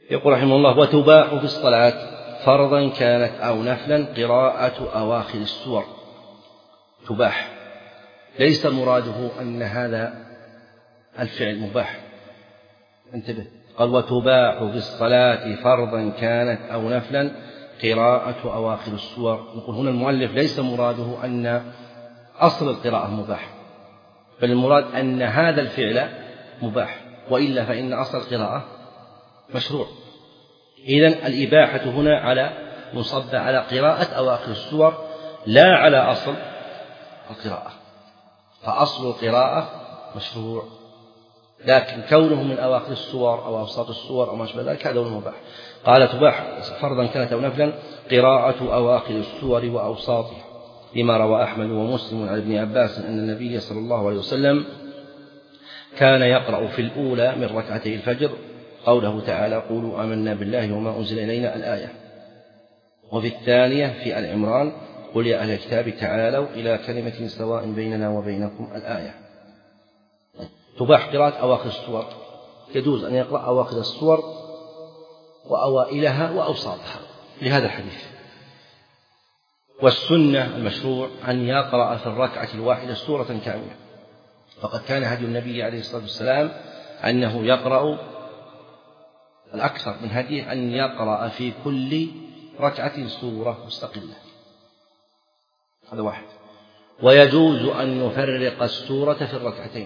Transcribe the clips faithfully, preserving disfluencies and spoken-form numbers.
يقول رحمه الله: وتباح في الصلاة فرضا كانت أو نفلا قراءة أواخر السور. تباح ليس مراده أن هذا الفعل مباح، انتبه، قال: وتباح في الصلاة فرضا كانت أو نفلا قراءة أواخر السور. نقول هنا المؤلف ليس مراده أن أصل القراءة مباح، بل المراد أن هذا الفعل مباح، وإلا فإن أصل القراءة مشروع. إذن الإباحة هنا على مصب على قراءة أواخر السور لا على أصل القراءة، فأصل القراءة مشروع، لكن كونه من أواخر السور أو أوساط السور أو ما شابه ذلك هذا هو المباح. قال: تباح فرضا كانت أو نفلا قراءة أواخر السور وأوساطها، لما روى أحمد ومسلم عن ابن عباس أن النبي صلى الله عليه وسلم كان يقرأ في الأولى من ركعتي الفجر قوله تعالى: قولوا آمنا بالله وما أنزل إلينا الآية، وفي الثانية في آل عمران: قل يا أهل الكتاب تعالوا إلى كلمة سواء بيننا وبينكم الآية. تباح قراءة أواخر السور، يجوز أن يقرأ أواخر السور وأوائلها وأوساطها لهذا الحديث. والسنة المشروع أن يقرأ في الركعة الواحدة سورة كاملة، فقد كان هدي النبي عليه الصلاة والسلام أنه يقرأ، الأكثر من هديه أن يقرأ في كل ركعة سورة مستقلة، هذا واحد. ويجوز أن يفرق السورة في الركعتين،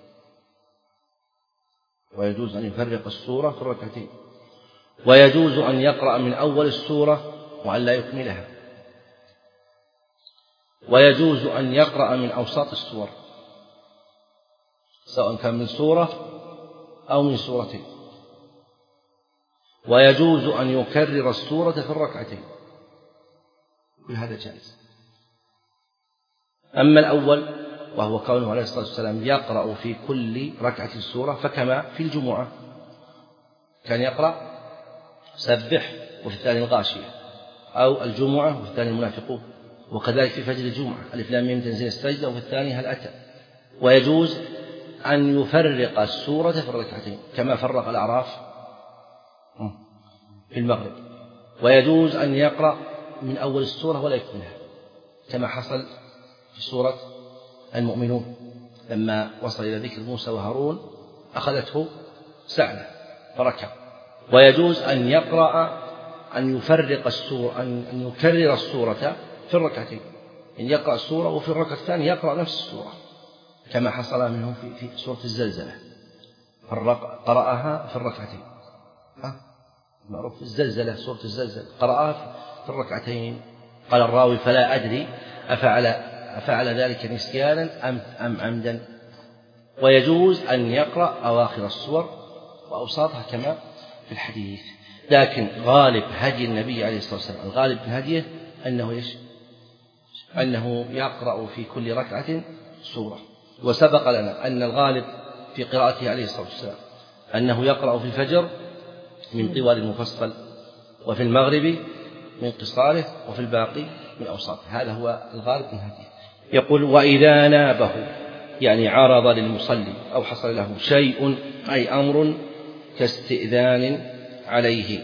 ويجوز أن يفرق السورة في الركعتين ويجوز أن يقرأ من أول السورة وأن لا يكملها، ويجوز أن يقرأ من أوساط السور سواء كان من سورة أو من سورتين، ويجوز أن يكرر السورة في الركعتين، بهذا جائز. أما الأول وهو كونه عليه الصلاة والسلام يقرأ في كل ركعة سورة، فكما في الجمعة كان يقرأ سبح وفي الثاني الغاشية، أو الجمعة وفي الثاني المنافقون، وكذلك في فجر الجمعة ألف لام ميم تنزيل السجدة وفي الثاني هل أتى. ويجوز أن يفرق السورة في الركعتين كما فرق الأعراف في المغرب، ويجوز أن يقرأ من أول السورة ولا يكملها كما حصل في سورة المؤمنون لما وصل إلى ذكر موسى وهارون أخذته سعلة فركع. ويجوز أن يقرأ أن يفرق السورة، أن يكرر السورة في الركعتين، إن يقرأ السورة وفي الركعة الثانية يقرأ نفس السورة كما حصل منه في, في سورة الزلزلة، قرأها في الركعتين، معروف الزلزلة، سورة الزلزلة قرأها في الركعتين. قال الراوي: فلا أدري أفعل, أفعل ذلك نسيانا أم, أم عمدا. ويجوز أن يقرأ أواخر السور وأوساطها كما في الحديث، لكن غالب هدي النبي عليه الصلاة والسلام، الغالب من هديه أنه يش أنه يقرأ في كل ركعة سورة. وسبق لنا أن الغالب في قراءته عليه الصلاة والسلام أنه يقرأ في الفجر من طوال المفصل، وفي المغرب من قصاره، وفي الباقي من أوساطه، هذا هو الغالب من هديه. يقول: وإذا نابه يعني عرض للمصلي أو حصل له شيء أي أمر كاستئذان عليه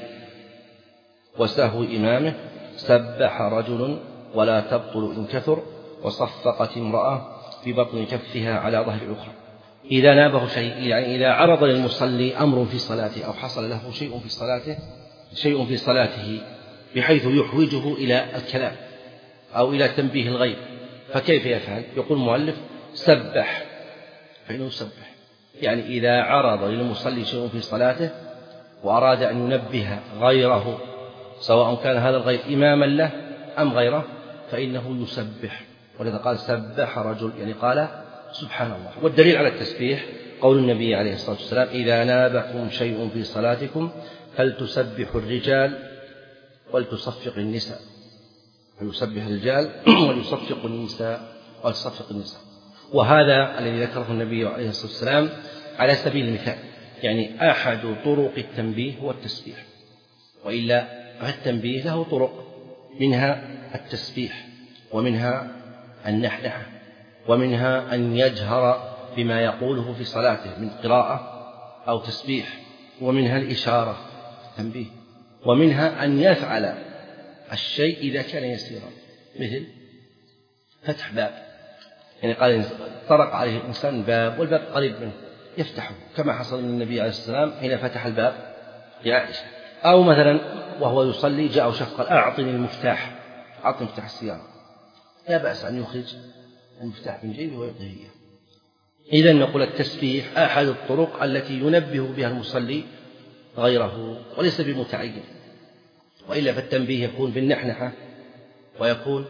وسهو إمامه سبح رجل ولا تبطل إن كثر، وصفقت امرأة ببطن كفها على ظهر الأخرى. إذا نابه شيء يعني إذا عرض للمصلي أمر في صلاته أو حصل له شيء في صلاته شيء في صلاته بحيث يحوجه إلى الكلام أو إلى تنبيه الغير، فكيف يفعل؟ يقول المؤلف: سبح، فإنه يسبح. يعني إذا عرض للمصلي شيء في صلاته وأراد أن ينبه غيره سواء كان هذا الغير إماما له أم غيره فإنه يسبح، ولذا قال: سبح رجل، يعني قال سبحان الله. والدليل على التسبيح قول النبي عليه الصلاة والسلام: إذا نابكم شيء في صلاتكم فلتسبحوا الرجال ولتصفق النساء، فيسبح الرجال وليصفق النساء ولتصفق النساء. وهذا الذي ذكره النبي عليه الصلاة والسلام على سبيل المثال، يعني أحد طرق التنبيه هو التسبيح، وإلا فالتنبيه له طرق، منها التسبيح، ومنها النحنحة، ومنها أن يجهر بما يقوله في صلاته من قراءة أو تسبيح، ومنها الإشارة تنبيه. ومنها أن يفعل الشيء إذا كان يسيرا، مثل فتح باب، يعني قال طرق عليه الإنسان باب والباب قريب منه يفتحه، كما حصل من النبي عليه الصلاة والسلام حين فتح الباب لعائشة. أو مثلا وهو يصلي جاء شخص قال أعطني المفتاح، أعطني مفتاح السيارة، لا بأس أن يخرج المفتاح من جيبه ويعطيه إياه. إذن نقول التسبيح أحد الطرق التي ينبه بها المصلي غيره وليس بمتعين، وإلا فالتنبيه يكون بالنحنحة، ويكون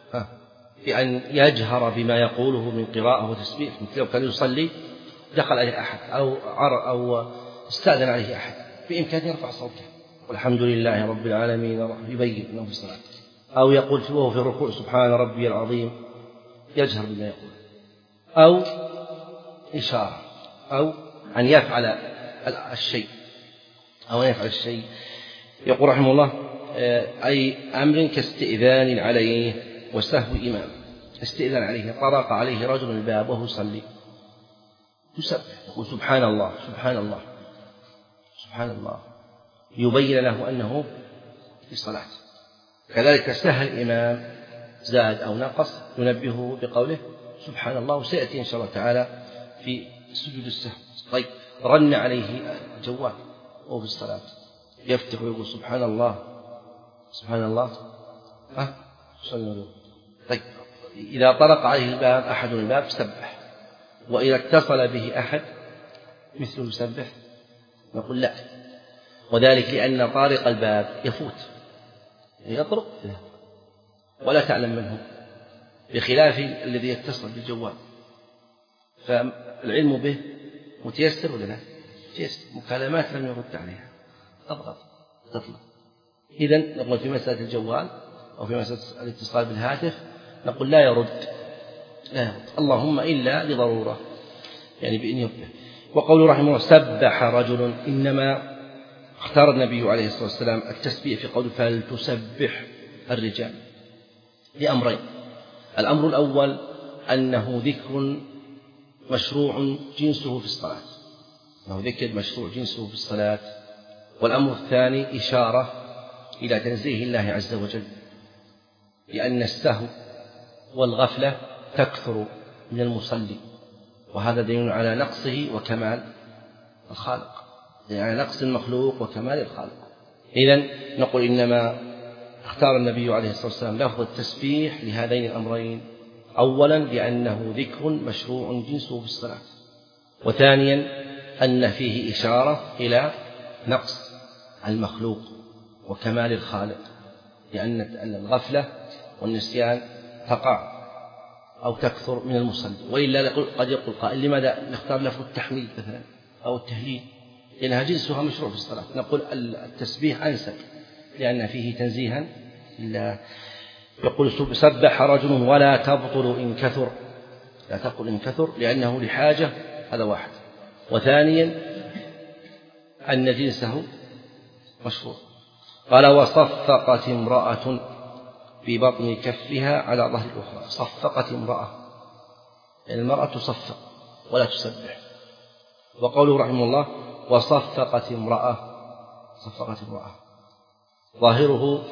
بأن يجهر بما يقوله من قراءة وتسبيح. مثل لو كان يصلي دخل عليه أحد أو عر أو استأذن عليه أحد، بإمكانه يرفع صوته والحمد لله رب العالمين، يبين أنه في الصلاة، أو يقول وهو في الركوع سبحان ربي العظيم، يجهر بما يقول، أو إشارة، أو أن يفعل الشيء أو أن يفعل الشيء. يقول رحمه الله أي أمر كاستئذان عليه وسهو إمام. استئذان عليه، طرق عليه رجل الباب وهو يصلي، يسبح يقول سبحان الله سبحان الله سبحان الله، يبين له أنه في صلاة. كذلك سهى الإمام زاد أو نقص ينبهه بقوله سبحان الله، وسيأتي إن شاء الله تعالى في سجود السهو. طيب رن عليه جوال وهو في الصلاة، يفتح ويقول سبحان الله سبحان الله ها صلوا. طيب إذا طرق عليه الباب أحد الباب سبح، وإذا اتصل به أحد مثله يسبح، نقول لا، وذلك لأن طارق الباب يفوت يطرق ولا تعلم منه، بخلاف الذي يتصل بالجوال فالعلم به متيسر ولا لا؟ متيسر، مكالمات لم يرد عليها تضغط تطلع. إذن نقول في مسألة الجوال أو في مسألة الاتصال بالهاتف نقول لا يرد لا يرد، اللهم إلا لضرورة، يعني بإن يرد. وقول رحمه الله سبح رجل، إنما اختار النبي عليه الصلاة والسلام التسبيح في قوله فلتسبح الرجال لأمرين. الأمر الأول أنه ذكر مشروع جنسه في الصلاة، أنه ذكر مشروع جنسه في الصلاة. والأمر الثاني إشارة إلى تنزيه الله عز وجل، لأن السهو والغفلة تكثر من المصلي، وهذا دليل على نقصه وكمال الخالق، يعني نقص المخلوق وكمال الخالق. إذن نقول إنما اختار النبي عليه الصلاة والسلام لفظ التسبيح لهذين الأمرين، أولا لأنه ذكر مشروع جنسه في الصلاة، وثانيا أن فيه إشارة إلى نقص المخلوق وكمال الخالق، لأن الغفلة والنسيان تقع أو تكثر من المصلي. وإلا قد يقول قائل لماذا نختار لفظ التحميد مثلا أو التهليل، لأنها جنسها مشروع في الصلاة. نقول التسبيح أنسب لأن فيه تنزيها لله. يقول سبح رجل ولا تبطل إن كثر، لا تبطل إن كثر لأنه لحاجة، هذا واحد. وثانيا أن جنسه مشروع. قال وصفقت امرأة في بطن كفها على ظهر الأخرى. صفقت امرأة، يعني المرأة تصفق ولا تسبح. وقوله رحمه الله وصفقت امرأة، صفقت امرأة ظاهره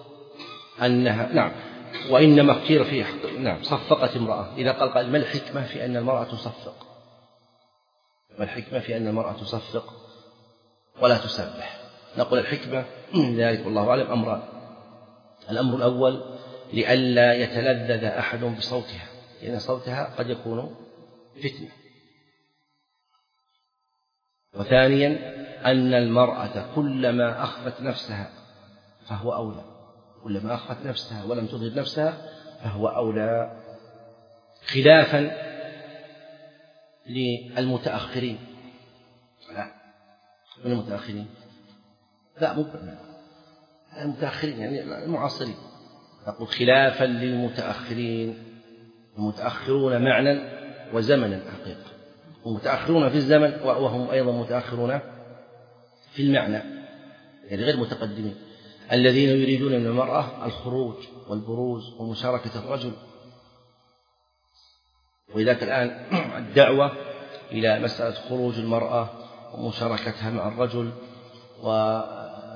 أنها نعم، وإنما اختير فيه نعم صفقت امرأة. إذا قال قال ما الحكمة في أن المرأة تصفق؟ ما الحكمة في أن المرأة تصفق ولا تسبح؟ نقول الحكمة من ذلك والله أعلم أمران. الأمر الأول لئلا يتلذذ أحد بصوتها، لأن صوتها قد يكون فتنة. وثانيا أن المرأة كلما أخفت نفسها فهو أولى، كلما أخفت نفسها ولم تظهر نفسها فهو أولى، خلافا للمتأخرين. لا من المتأخرين لا مو المتأخرين يعني المعاصرين، نقول خلافا للمتأخرين. المتأخرون معنى وزمنا حقيقة، ومتأخرون في الزمن وهم أيضا متأخرون في المعنى، يعني غير متقدمين، الذين يريدون من المرأة الخروج والبروز ومشاركة الرجل. ولذلك الآن الدعوة إلى مسألة خروج المرأة ومشاركتها مع الرجل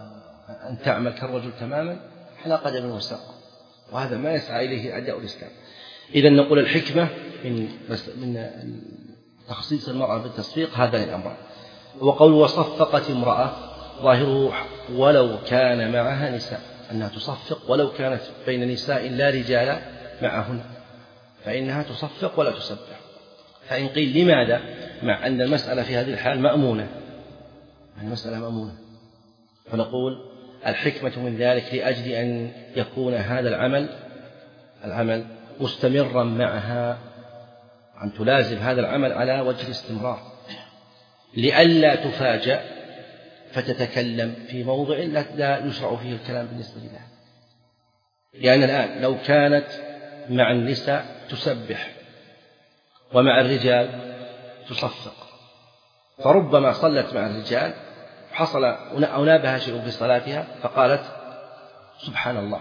أن تعمل كالرجل تماما على قدم وساق، وهذا ما يسعى إليه أعداء الإسلام. إذن نقول الحكمة من من تخصيص المرأة بالتصفيق هذا الأمر. وقول وصفقت امرأة ظاهره ولو كان معها نساء، أنها تصفق ولو كانت بين نساء لا رجال معهن، فإنها تصفق ولا تسبح. فإن قيل لماذا مع أن المسألة في هذه الحال مأمونة، المسألة مأمونة، فنقول الحكمة من ذلك لأجل أن يكون هذا العمل العمل مستمرا معها، أن تلازم هذا العمل على وجه الاستمرار، لئلا تفاجأ فتتكلم في موضع لا يشرع فيه الكلام بالنسبة لها. لأن الآن لو كانت مع النساء تسبح ومع الرجال تصفق، فربما صلت مع الرجال حصل أو نابها شيء في صلاتها فقالت سبحان الله،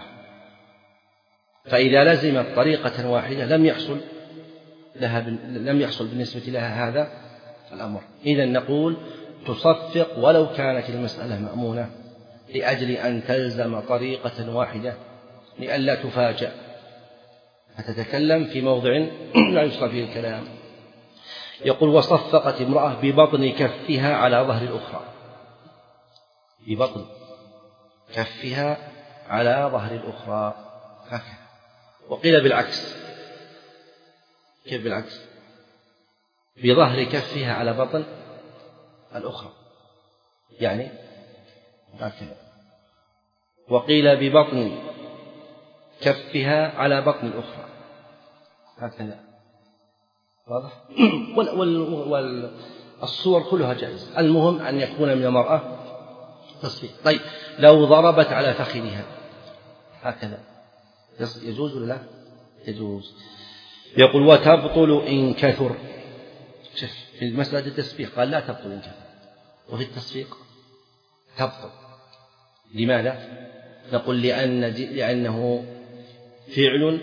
فإذا لزمت طريقة واحدة لم يحصل لها لم يحصل بالنسبة لها هذا الأمر. إذن نقول تصفق ولو كانت المسألة مأمونة لأجل أن تلزم طريقة واحدة لئلا تفاجأ فتتكلم في موضع لا يشرع فيه الكلام. يقول وصفقت امرأة ببطن كفها على ظهر الأخرى، ببطن كفها على ظهر الأخرى هكذا. وقيل بالعكس، كيف بالعكس؟ بظهر كفها على بطن الأخرى، يعني هكذا. وقيل ببطن كفها على بطن الأخرى هكذا، واضح؟ والصور كلها جائزة، المهم أن يكون من المرأة تصفيق. طيب لو ضربت على فخذها هكذا يجوز ولا لا؟ يجوز. يقول وتبطل إن كثر. شوف في مسألة التسبيح قال لا تبطل إن كثر، وفي التصفيق تبطل. لماذا؟ نقول لأن لأنه فعل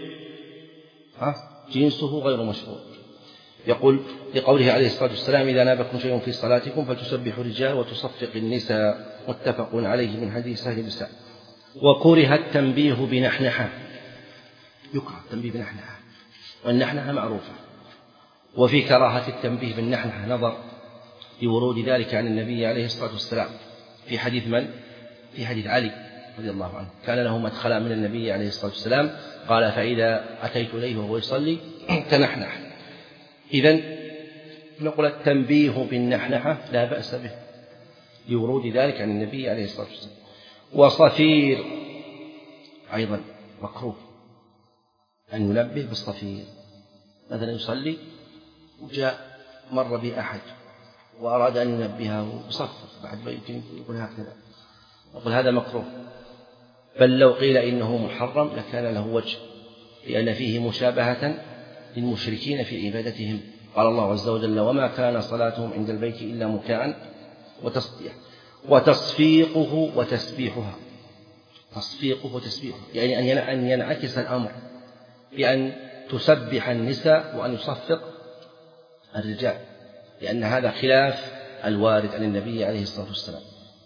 جنسه غير مشروع. يقول لقوله عليه الصلاة والسلام إذا نابكم شيء في صلاتكم فلتسبحوا الرجال وتصفق النساء، متفق عليه من حديث سهل بن سعد. وكره التنبيه بنحنحة، يكره التنبيه بنحنحة، والنحنحة معروفة. وفي كراهة التنبيه بالنحنحة نظر لورود ذلك عن النبي عليه الصلاة والسلام في حديث من؟ في حديث علي رضي الله عنه، كان له مدخلا من النبي عليه الصلاة والسلام قال فإذا أتيت إليه وهو يصلي تنحنح. إذن نقول التنبيه بالنحنحة لا بأس به لورود ذلك عن النبي عليه الصلاة والسلام. وصفير أيضا مكروه أن ينبه بالصفير، مثلا يصلي وجاء مر به أحد وأراد أن ينبهه بصفر بعد ما يمكن يقول هكذا، نقول هذا مكروه. بل لو قيل إنه محرم لكان له وجه، لأن فيه مشابهة للمشركين في عبادتهم. قال الله عز وجل وما كان صلاتهم عند البيت إلا مكاء وتصدية. وتصفيقه وتسبيحها، تصفيقه وتسبيحه يعني أن ينعكس الأمر بأن تسبح النساء وأن يصفق الرجال، لأن هذا خلاف الوارد عن النبي عليه الصلاة والسلام.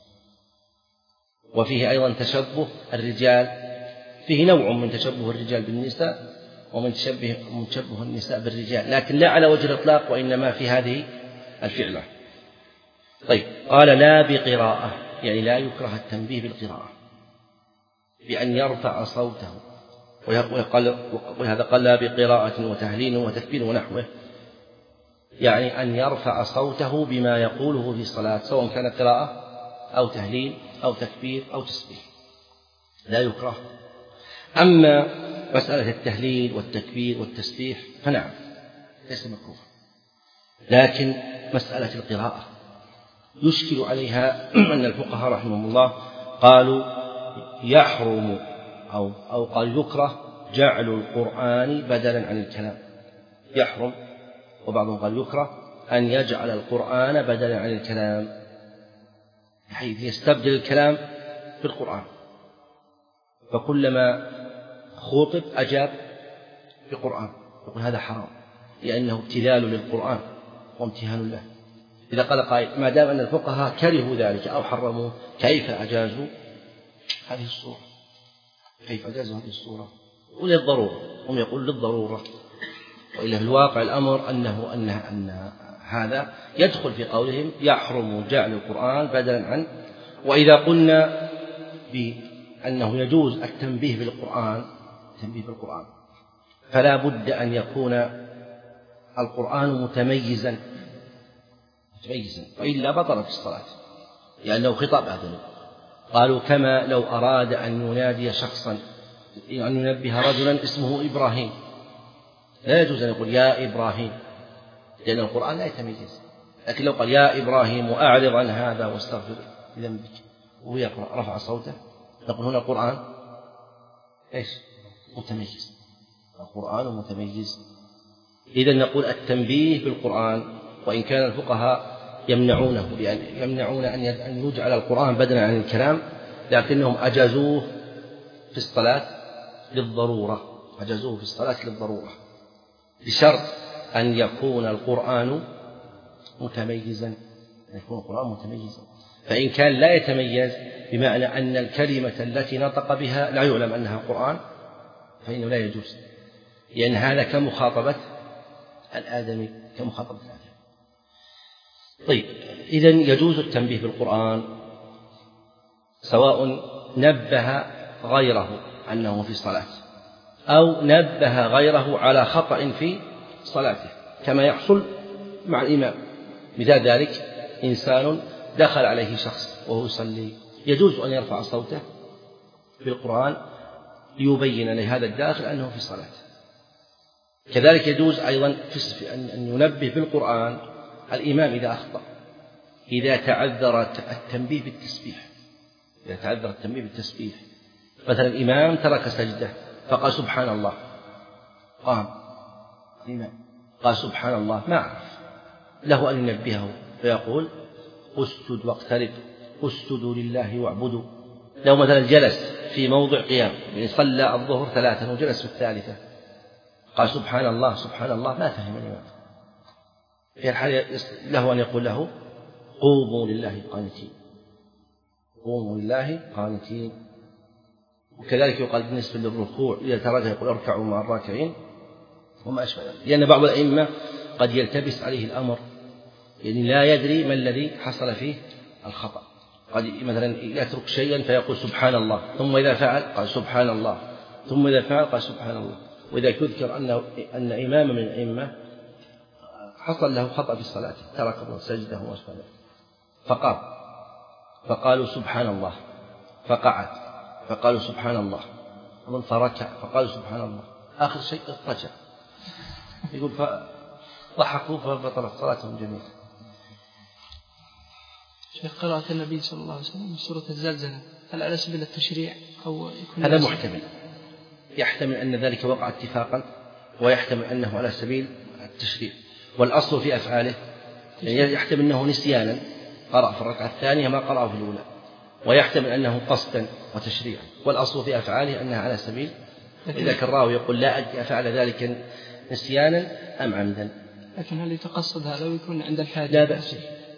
وفيه أيضا تشبه الرجال، فيه نوع من تشبه الرجال بالنساء ومن تشبه من تشبه النساء بالرجال، لكن لا على وجه الإطلاق وإنما في هذه الفعلة. طيب قال لا بقراءة، يعني لا يكره التنبيه بالقراءة بأن يرفع صوته، وهذا قال لا بقراءة وتهليل وتكبير ونحوه، يعني أن يرفع صوته بما يقوله في الصلاة سواء كان قراءة أو تهليل أو تكبير أو تسبيح، لا يكره. أما مسألة التهليل والتكبير والتسبيح فنعم ليس مكروه، لكن مسألة القراءة يشكل عليها أن الفقهاء رحمهم الله قالوا يحرم أو أو قال يكره جعل القرآن بدلا عن الكلام، يحرم، وبعضهم قال يكره أن يجعل القرآن بدلا عن الكلام بحيث يستبدل الكلام بالقرآن، فكلما خطب أجاب بقرآن، يقول هذا حرام لأنه ابتذال للقرآن وامتهان له. إذا قال قائل ما دام أن الفقهاء كرهوا ذلك أو حرموه كيف أجازوا هذه الصورة، كيف أجازوا هذه الصورة؟ وللضرورة، هم يقول للضرورة، وإلا في الواقع الأمر أنه أن أن هذا يدخل في قولهم يحرم جعل القرآن بدلا عن. وإذا قلنا بأنه يجوز التنبيه بالقرآن التنبيه بالقرآن فلا بد أن يكون القرآن متميزا متميزا وإلا بطلت الصلاة، لأنه خطاب آدمي. قالوا كما لو أراد أن ينادي شخصا، أن ينبه رجلا اسمه إبراهيم، لا يجوز أن يقول يا إبراهيم، لأن القرآن لا يتميز. لكن لو قال يا إبراهيم أعرض عن هذا واستغفر لذنبك وهو يقرأ رفع صوته، نقول هنا القرآن إيش؟ متميز، القرآن متميز. إذا نقول التنبيه بالقرآن، وإن كان الفقهاء يمنعونه لأن يمنعون أن يجعل القرآن بدلا عن الكلام، لكنهم أجازوه في الصلاة للضرورة، أجازوه في الصلاة للضرورة بشرط أن يكون القرآن متميزا، أن يكون القرآن متميزا. فإن كان لا يتميز بمعنى أن الكلمة التي نطق بها لا يعلم أنها قرآن فإنه لا يجوز، لأن هذا كمخاطبة الآدمي كمخاطبة الآدمي. طيب، إذن يجوز التنبيه بالقرآن سواء نبه غيره أنه في صلاة أو نبه غيره على خطأ في صلاته، كما يحصل مع الإمام. مثال ذلك إنسان دخل عليه شخص وهو يصلي، يجوز أن يرفع صوته بالقرآن ليبين لهذا الداخل أنه في صلاة. كذلك يجوز أيضا أن ينبه بالقرآن الإمام إذا أخطأ، إذا تعذر التنبيه بالتسبيح، إذا تعذر التنبيه بالتسبيح. مثلا الإمام ترك سجدة فقال سبحان الله، قام الإمام قال سبحان الله، ما عرف، له أن ينبهه فيقول اسجد واقترب، اسجدوا لله واعبدوا. لو مثلا جلس في موضع قيام، يعني صلى الظهر ثلاثا وجلس في الثالثة قال سبحان الله سبحان الله، ما فهم الإمام، في الحال له أن يقول له قوموا لله قانتين، قوموا لله قانتين. وكذلك يقال بالنسبة للركوع إذا ترك يقول اركعوا مع الراكعين وما أشبه ذلك، لأن بعض الأئمة قد يلتبس عليه الأمر، يعني لا يدري ما الذي حصل فيه الخطأ، قد مثلا يترك شيئا فيقول سبحان الله، ثم إذا فعل قال سبحان الله، ثم إذا فعل قال سبحان الله. وإذا يذكر أنه أن إماما من الأئمة حصل له خطأ في الصلاة، ترك سجده وما أشبه ذلك، فقام فقالوا سبحان الله، فقعد فقالوا سبحان الله، ومن فركع فقالوا سبحان الله، آخر شيء رجع، يقول فضحكوا فبطلت صلاتهم جميعا. شيخ، قراءة النبي صلى الله عليه وسلم سورة الزلزلة هل على سبيل التشريع أو يكون هذا محتمل، يحتمل أن ذلك وقع اتفاقا، ويحتمل أنه على سبيل التشريع، والأصل في أفعاله يعني يحتمل أنه نسيانا قرأ في الركعة الثانية ما قرأه في الأولى، ويحتمل أنه قصدا وتشريعا، والأصل في أفعاله أنها على سبيل. إذا كان الراوي يقول لا أدري أفعل ذلك نسيانا أم عمدا. لكن هل يتقصد هذا ويكون عند الحاجة؟ لا بأس،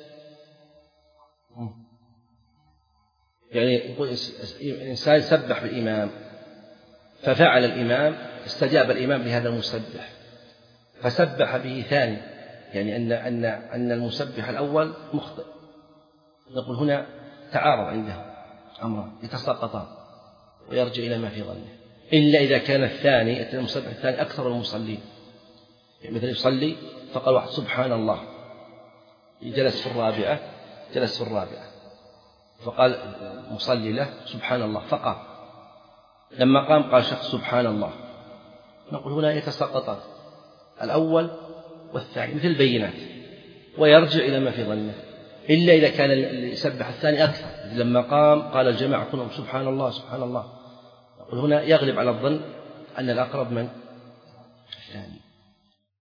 يعني يقول إنسان سبح بالإمام ففعل الإمام، استجاب الإمام لهذا المسبح فسبح به ثاني، يعني أن أن أن المسبح الأول مخطئ، نقول هنا تعارض عنده أمران يتساقطان ويرجع إلى ما في ظنه، إلا إذا كان الثاني المسبح الثاني أكثر المصلين، يعني مثلا يصلي فقال واحد سبحان الله، جلس في الرابعة جلس في الرابعة فقال مصلي له سبحان الله فقام، لما قام قال شخص سبحان الله، نقول هنا يتساقطان الأول والثاني مثل البينات ويرجع إلى ما في ظنه، إلا إذا كان اللي يسبح الثاني أكثر، لما قام قال الجماعة كلهم سبحان الله سبحان الله، نقول هنا يغلب على الظن أن الأقرب من الثاني.